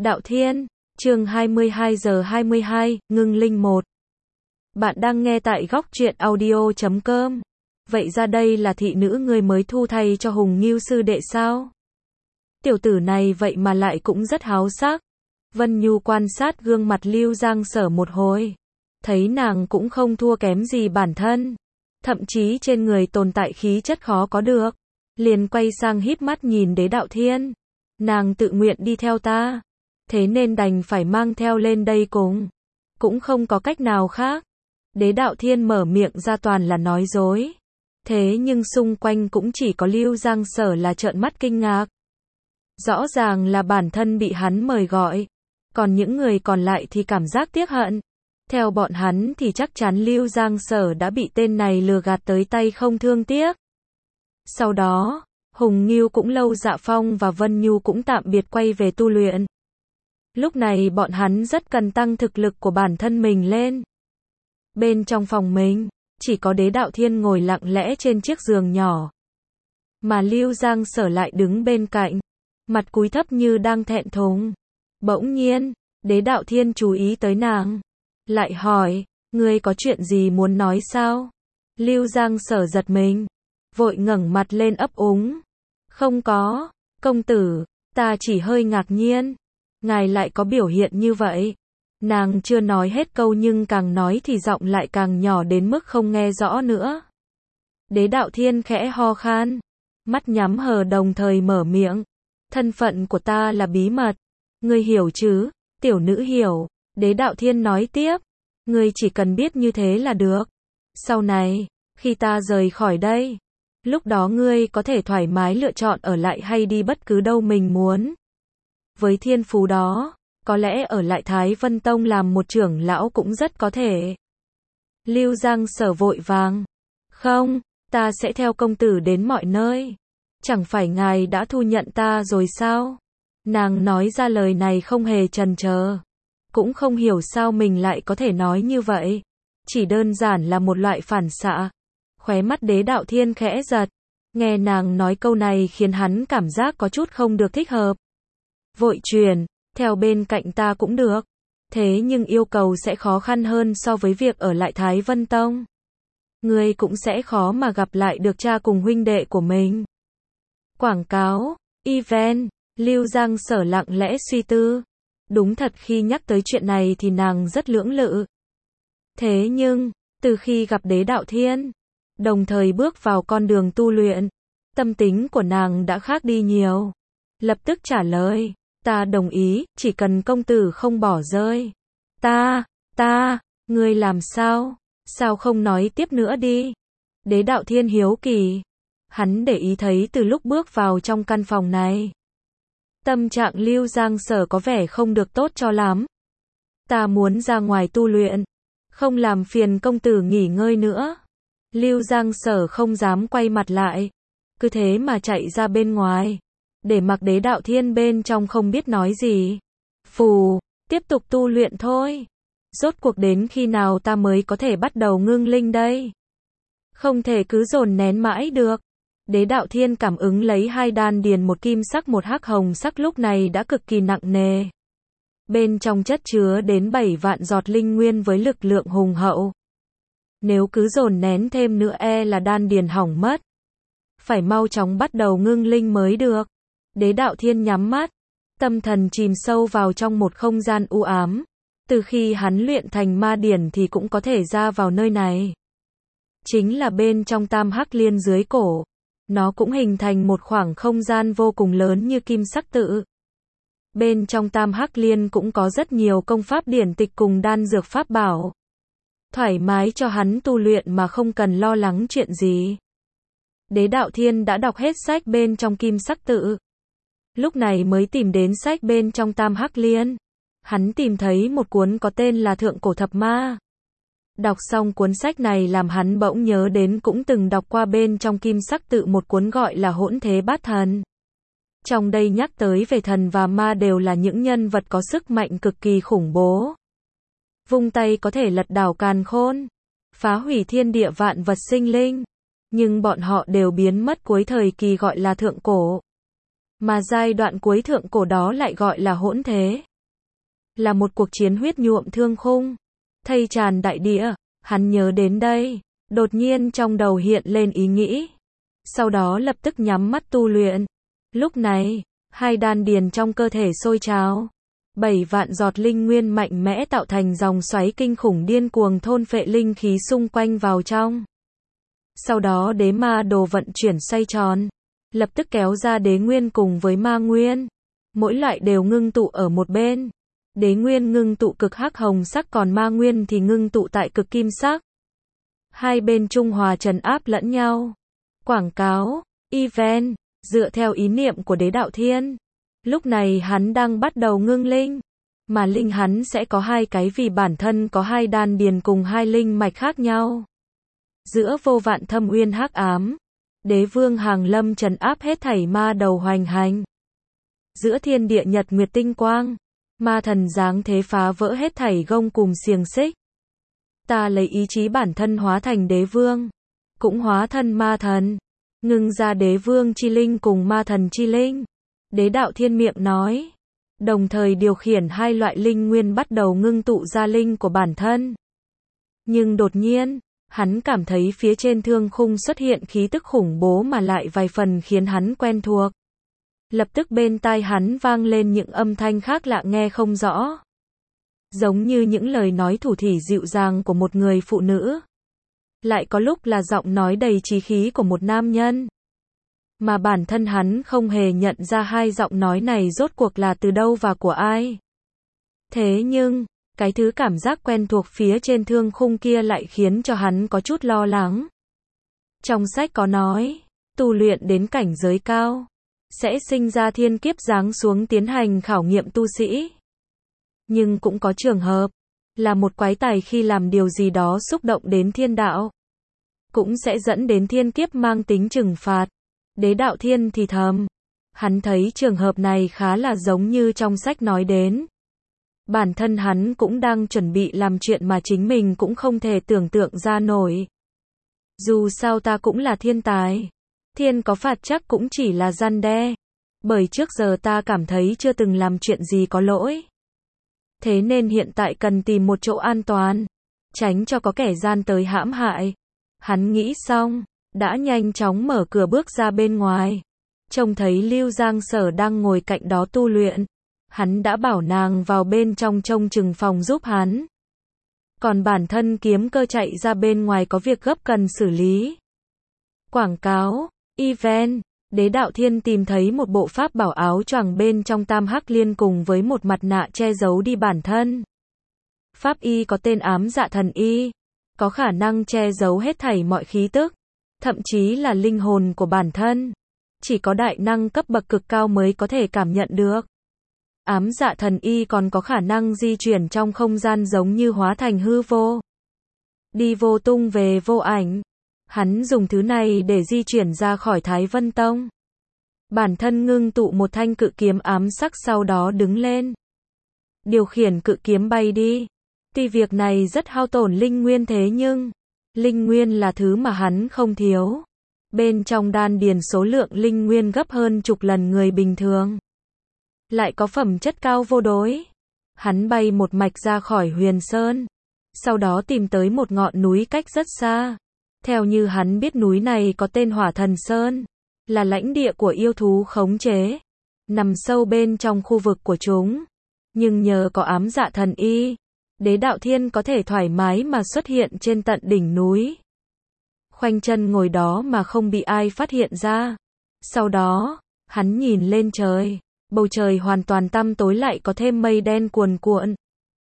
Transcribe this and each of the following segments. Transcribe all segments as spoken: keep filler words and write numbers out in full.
Đạo Thiên, chương hai mươi hai giờ hai mươi hai, ngưng linh một. Bạn đang nghe tại góc truyện audio chấm com. Vậy ra đây là thị nữ người mới thu thay cho Hùng Ngưu sư đệ sao? Tiểu tử này vậy mà lại cũng rất háo sắc. Vân Nhu quan sát gương mặt Lưu Giang Sở một hồi. Thấy nàng cũng không thua kém gì bản thân. Thậm chí trên người tồn tại khí chất khó có được. Liền quay sang híp mắt nhìn Đế Đạo Thiên. Nàng tự nguyện đi theo ta. Thế nên đành phải mang theo lên đây cùng. Cũng không có cách nào khác. Đế Đạo Thiên mở miệng ra toàn là nói dối. Thế nhưng xung quanh cũng chỉ có Lưu Giang Sở là trợn mắt kinh ngạc. Rõ ràng là bản thân bị hắn mời gọi. Còn những người còn lại thì cảm giác tiếc hận. Theo bọn hắn thì chắc chắn Lưu Giang Sở đã bị tên này lừa gạt tới tay không thương tiếc. Sau đó, Hùng Ngưu cũng Lâu Dạ Phong và Vân Nhu cũng tạm biệt quay về tu luyện. Lúc này bọn hắn rất cần tăng thực lực của bản thân mình lên. Bên trong phòng mình, chỉ có Đế Đạo Thiên ngồi lặng lẽ trên chiếc giường nhỏ. Mà Lưu Giang Sở lại đứng bên cạnh, mặt cúi thấp như đang thẹn thùng. Bỗng nhiên, Đế Đạo Thiên chú ý tới nàng. Lại hỏi, ngươi có chuyện gì muốn nói sao? Lưu Giang Sở giật mình, vội ngẩng mặt lên ấp úng. Không có, công tử, ta chỉ hơi ngạc nhiên. Ngài lại có biểu hiện như vậy. Nàng chưa nói hết câu nhưng càng nói thì giọng lại càng nhỏ đến mức không nghe rõ nữa. Đế Đạo Thiên khẽ ho khan, mắt nhắm hờ đồng thời mở miệng. Thân phận của ta là bí mật. Ngươi hiểu chứ? Tiểu nữ hiểu. Đế Đạo Thiên nói tiếp. Ngươi chỉ cần biết như thế là được. Sau này, khi ta rời khỏi đây, lúc đó ngươi có thể thoải mái lựa chọn ở lại hay đi bất cứ đâu mình muốn. Với thiên phú đó, có lẽ ở lại Thái Vân Tông làm một trưởng lão cũng rất có thể. Lưu Giang Sở vội vàng. Không, ta sẽ theo công tử đến mọi nơi. Chẳng phải ngài đã thu nhận ta rồi sao? Nàng nói ra lời này không hề chần chờ. Cũng không hiểu sao mình lại có thể nói như vậy. Chỉ đơn giản là một loại phản xạ. Khóe mắt Đế Đạo Thiên khẽ giật. Nghe nàng nói câu này khiến hắn cảm giác có chút không được thích hợp. Vội truyền, theo bên cạnh ta cũng được. Thế nhưng yêu cầu sẽ khó khăn hơn so với việc ở lại Thái Vân Tông. Ngươi cũng sẽ khó mà gặp lại được cha cùng huynh đệ của mình. Quảng cáo, event, Lưu Giang Sở lặng lẽ suy tư. Đúng thật khi nhắc tới chuyện này thì nàng rất lưỡng lự. Thế nhưng, từ khi gặp Đế Đạo Thiên, đồng thời bước vào con đường tu luyện, tâm tính của nàng đã khác đi nhiều. Lập tức trả lời. Ta đồng ý, chỉ cần công tử không bỏ rơi. Ta, ta, ngươi làm sao? Sao không nói tiếp nữa đi? Đế Đạo Thiên hiếu kỳ. Hắn để ý thấy từ lúc bước vào trong căn phòng này. Tâm trạng Lưu Giang Sở có vẻ không được tốt cho lắm. Ta muốn ra ngoài tu luyện. Không làm phiền công tử nghỉ ngơi nữa. Lưu Giang Sở không dám quay mặt lại. Cứ thế mà chạy ra bên ngoài. Để mặc Đế Đạo Thiên bên trong không biết nói gì. Phù, tiếp tục tu luyện thôi. Rốt cuộc đến khi nào ta mới có thể bắt đầu ngưng linh đây? Không thể cứ dồn nén mãi được. Đế Đạo Thiên cảm ứng lấy hai đan điền một kim sắc một hắc hồng sắc lúc này đã cực kỳ nặng nề. Bên trong chất chứa đến bảy vạn giọt linh nguyên với lực lượng hùng hậu. Nếu cứ dồn nén thêm nữa e là đan điền hỏng mất. Phải mau chóng bắt đầu ngưng linh mới được. Đế Đạo Thiên nhắm mắt, tâm thần chìm sâu vào trong một không gian u ám. Từ khi hắn luyện thành ma điển thì cũng có thể ra vào nơi này. Chính là bên trong tam hắc liên dưới cổ. Nó cũng hình thành một khoảng không gian vô cùng lớn như kim sắc tự. Bên trong tam hắc liên cũng có rất nhiều công pháp điển tịch cùng đan dược pháp bảo. Thoải mái cho hắn tu luyện mà không cần lo lắng chuyện gì. Đế Đạo Thiên đã đọc hết sách bên trong kim sắc tự. Lúc này mới tìm đến sách bên trong tam hắc liên. Hắn tìm thấy một cuốn có tên là Thượng Cổ Thập Ma. Đọc xong cuốn sách này làm hắn bỗng nhớ đến cũng từng đọc qua bên trong kim sắc tự một cuốn gọi là Hỗn Thế Bát Thần. Trong đây nhắc tới về thần và ma đều là những nhân vật có sức mạnh cực kỳ khủng bố. Vung tay có thể lật đảo càn khôn, phá hủy thiên địa vạn vật sinh linh. Nhưng bọn họ đều biến mất cuối thời kỳ gọi là Thượng Cổ. Mà giai đoạn cuối Thượng Cổ đó lại gọi là Hỗn Thế. là một cuộc chiến huyết nhuộm thương khung, thây tràn đại địa. Hắn nhớ đến đây, đột nhiên trong đầu hiện lên ý nghĩ. Sau đó lập tức nhắm mắt tu luyện. Lúc này, hai đan điền trong cơ thể sôi trào. Bảy vạn giọt linh nguyên mạnh mẽ tạo thành dòng xoáy kinh khủng điên cuồng thôn phệ linh khí xung quanh vào trong. Sau đó đế ma đồ vận chuyển xoay tròn, lập tức kéo ra đế nguyên cùng với ma nguyên. Mỗi loại đều ngưng tụ ở một bên. Đế nguyên ngưng tụ cực hắc hồng sắc, còn ma nguyên thì ngưng tụ tại cực kim sắc. Hai bên trung hòa trấn áp lẫn nhau. Quảng cáo, event, dựa theo ý niệm của đế đạo thiên. Lúc này hắn đang bắt đầu ngưng linh. Mà linh hắn sẽ có hai cái vì bản thân có hai đan điền cùng hai linh mạch khác nhau. Giữa vô vạn thâm uyên hắc ám, đế vương hàng lâm trấn áp hết thảy ma đầu hoành hành. Giữa thiên địa nhật nguyệt tinh quang, ma thần giáng thế phá vỡ hết thảy gông cùm xiềng xích. Ta lấy ý chí bản thân hóa thành đế vương, cũng hóa thân ma thần, ngưng ra đế vương chi linh cùng ma thần chi linh. Đế đạo thiên miệng nói, đồng thời điều khiển hai loại linh nguyên bắt đầu ngưng tụ ra linh của bản thân. Nhưng đột nhiên, hắn cảm thấy phía trên thương khung xuất hiện khí tức khủng bố mà lại vài phần khiến hắn quen thuộc. Lập tức bên tai hắn vang lên những âm thanh khác lạ nghe không rõ. Giống như những lời nói thủ thỉ dịu dàng của một người phụ nữ. Lại có lúc là giọng nói đầy chí khí của một nam nhân. Mà bản thân hắn không hề nhận ra hai giọng nói này rốt cuộc là từ đâu và của ai. Thế nhưng, cái thứ cảm giác quen thuộc phía trên thương khung kia lại khiến cho hắn có chút lo lắng. Trong sách có nói, tu luyện đến cảnh giới cao, sẽ sinh ra thiên kiếp giáng xuống tiến hành khảo nghiệm tu sĩ. Nhưng cũng có trường hợp, là một quái tài khi làm điều gì đó xúc động đến thiên đạo, cũng sẽ dẫn đến thiên kiếp mang tính trừng phạt. Đế đạo thiên thì thầm, hắn thấy trường hợp này khá là giống như trong sách nói đến. Bản thân hắn cũng đang chuẩn bị làm chuyện mà chính mình cũng không thể tưởng tượng ra nổi. Dù sao ta cũng là thiên tài, thiên có phạt chắc cũng chỉ là răn đe. Bởi trước giờ ta cảm thấy chưa từng làm chuyện gì có lỗi. Thế nên hiện tại cần tìm một chỗ an toàn, tránh cho có kẻ gian tới hãm hại. Hắn nghĩ xong, đã nhanh chóng mở cửa bước ra bên ngoài. Trông thấy Lưu Giang Sở đang ngồi cạnh đó tu luyện. Hắn đã bảo nàng vào bên trong trông chừng phòng giúp hắn. Còn bản thân kiếm cơ chạy ra bên ngoài có việc gấp cần xử lý. Quảng cáo, event, đế đạo thiên tìm thấy một bộ pháp bảo áo choàng bên trong tam hắc liên cùng với một mặt nạ che giấu đi bản thân. Pháp y có tên ám dạ thần y, có khả năng che giấu hết thảy mọi khí tức, thậm chí là linh hồn của bản thân. Chỉ có đại năng cấp bậc cực cao mới có thể cảm nhận được. Ám dạ thần y còn có khả năng di chuyển trong không gian giống như hóa thành hư vô. Đi vô tung về vô ảnh. Hắn dùng thứ này để di chuyển ra khỏi Thái Vân Tông. Bản thân ngưng tụ một thanh cự kiếm ám sắc sau đó đứng lên. Điều khiển cự kiếm bay đi. Tuy việc này rất hao tổn linh nguyên thế nhưng, linh nguyên là thứ mà hắn không thiếu. Bên trong đan điền số lượng linh nguyên gấp hơn chục lần người bình thường. Lại có phẩm chất cao vô đối. Hắn bay một mạch ra khỏi Huyền Sơn. Sau đó tìm tới một ngọn núi cách rất xa. Theo như hắn biết núi này có tên Hỏa Thần Sơn. Là lãnh địa của yêu thú khống chế. Nằm sâu bên trong khu vực của chúng. Nhưng nhờ có ám dạ thần y, đế đạo thiên có thể thoải mái mà xuất hiện trên tận đỉnh núi. Khoanh chân ngồi đó mà không bị ai phát hiện ra. Sau đó, hắn nhìn lên trời. Bầu trời hoàn toàn tăm tối lại có thêm mây đen cuồn cuộn.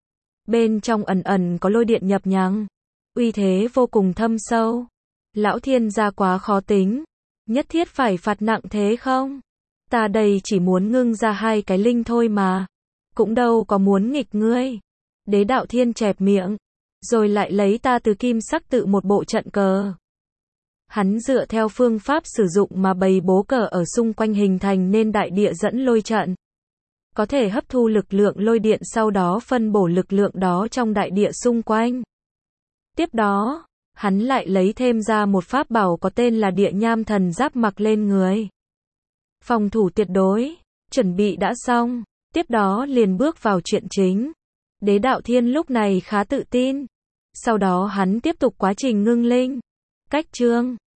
Bên trong ẩn ẩn có lôi điện nhập nhằng. Uy thế vô cùng thâm sâu. Lão thiên gia quá khó tính. Nhất thiết phải phạt nặng thế không? Ta đây chỉ muốn ngưng ra hai cái linh thôi mà. Cũng đâu có muốn nghịch ngươi. Đế đạo thiên chẹp miệng. Rồi lại lấy ta từ kim sắc tự một bộ trận cờ. Hắn dựa theo phương pháp sử dụng mà bày bố cờ ở xung quanh hình thành nên đại địa dẫn lôi trận. Có thể hấp thu lực lượng lôi điện sau đó phân bổ lực lượng đó trong đại địa xung quanh. Tiếp đó, hắn lại lấy thêm ra một pháp bảo có tên là địa nham thần giáp mặc lên người. Phòng thủ tuyệt đối, chuẩn bị đã xong, tiếp đó liền bước vào chuyện chính. Đế Đạo Thiên lúc này khá tự tin. Sau đó hắn tiếp tục quá trình ngưng linh. Cách chương